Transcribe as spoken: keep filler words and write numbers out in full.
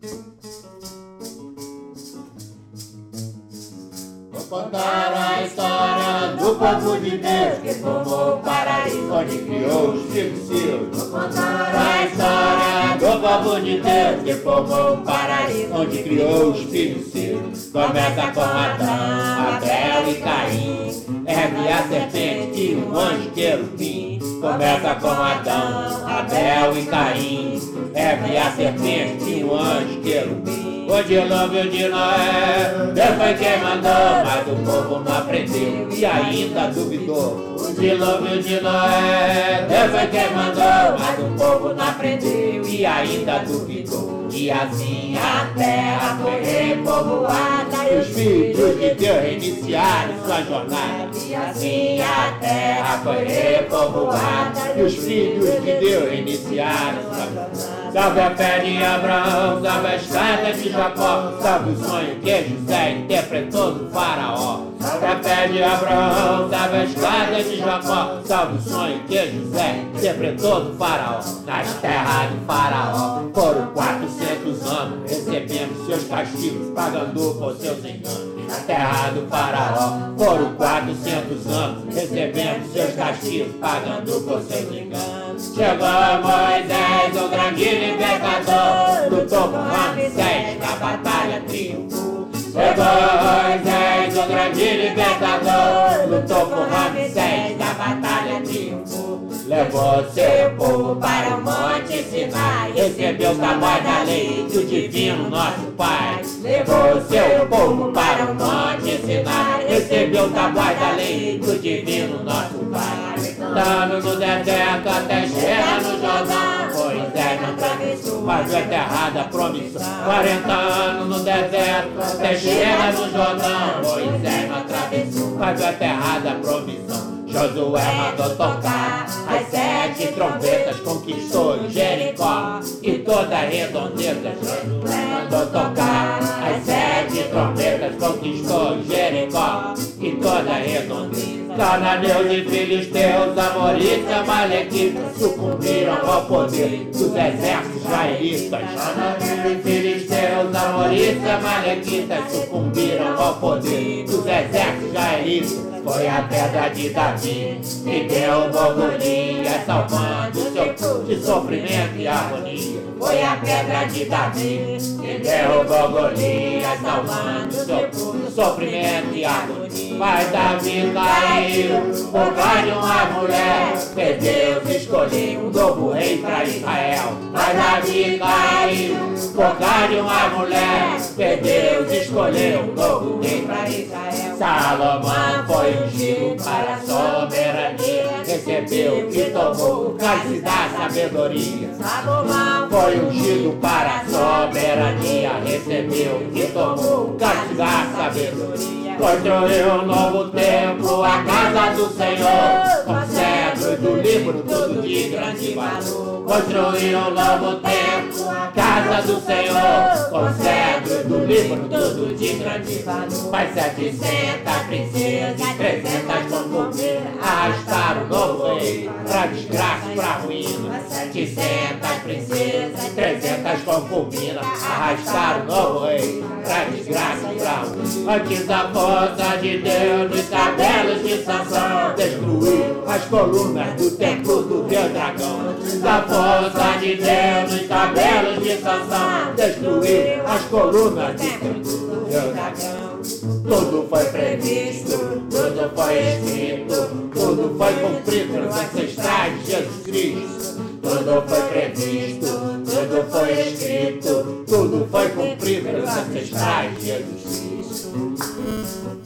Vou contar a história do povo de Deus que formou o paraíso onde criou os filhos seus. Vou contar a história do povo de Deus que formou o paraíso onde criou os filhos seus. Começa com Adão, Abel e Caim, Eva e a serpente e um anjo querubim. Começa com Adão, Abel e Caim, Eva e a serpente e um anjo querubim. O dilúvio de Noé, Deus foi quem mandou, mas o povo não aprendeu e ainda duvidou. O dilúvio de Noé, Deus foi quem mandou, mas o povo não aprendeu e ainda duvidou. E assim a terra foi repovoada e os filhos de Deus reiniciaram sua jornada. E assim a terra foi repovoada e os filhos de Deus reiniciaram sua jornada. Salve a fé de Abraão, salve a estrada de Jacó, salve o sonho que José interpretou do faraó. Salve a fé de Abraão, salve a estrada de Jacó, salve o sonho que José interpretou do faraó. Nas terras do faraó foram quatrocentos anos, recebendo seus castigos, pagando por seus enganos. Na terra do faraó foram quatrocentos anos, recebendo seus castigos, pagando por seus enganos. Chegou Moisés, o grande libertador, lutou com Ramsés na batalha triunfou. Chegou Moisés, o grande libertador, lutou com Ramsés na batalha triunfou. Levou seu povo para o monte Sinai, recebeu o tamanho da lei do divino nosso Pai. Levou seu povo para o monte Sinai, recebeu o tamanho da lei do divino nosso Pai. Andando no deserto até chegar no Jordão, Moisés não atravessou, mas a terra da promissão. Quarenta anos no deserto até chegar no Jordão, Moisés não atravessou, mas a terra da promissão. Josué mandou tocar as sete trombetas, conquistou Jericó e toda a redondeza. Josué mandou tocar as sete trombetas, conquistou Jericó e toda a redondeza. Cananeus e filisteus, amoritas, amalequitas sucumbiram ao poder dos exércitos israelitas. Cananeus e filisteus, amoritas, amalequitas sucumbiram ao poder dos exércitos israelitas. Foi a pedra de Davi que derrubou Golias, salvando seu povo de sofrimento e agonia. Foi a pedra de Davi que derrubou Golias, salvando seu povo de sofrimento e agonia. Mas Davi caiu por causa de uma mulher, que Deus escolheu um novo rei para Israel. Mas Davi caiu por causa de uma mulher, que Deus escolheu um novo rei para Israel. Salomão foi ungido para a soberania, recebeu e tomou o cálice da sabedoria. Salomão foi ungido para a soberania, recebeu e tomou o cálice da sabedoria. Construiu um novo templo, a casa do Senhor, com cedro do livro, tudo de grande valor. Construiu um novo templo, a casa do Senhor, com cedro do livro, tudo de grande valor. Mas setecentas princesas e trezentas concubeiras arrastaram o novo rei pra desgraça e pra ruína. Setecentas princesas e trezentas concubinas arrastaram o novo rei pra desgraça e pra ruína. Antes da força de Deus nos cabelos de Sansão, destruiu as colunas do templo do Deus dragão. Antes da força de Deus nos cabelos de Sansão, destruiu as colunas do templo do Deus dragão. Tudo foi previsto, tudo foi escrito, tudo foi cumprido nos ancestrais de Jesus Cristo. Tudo foi previsto, tudo foi escrito, tudo foi cumprido nos ancestrais de Jesus Cristo.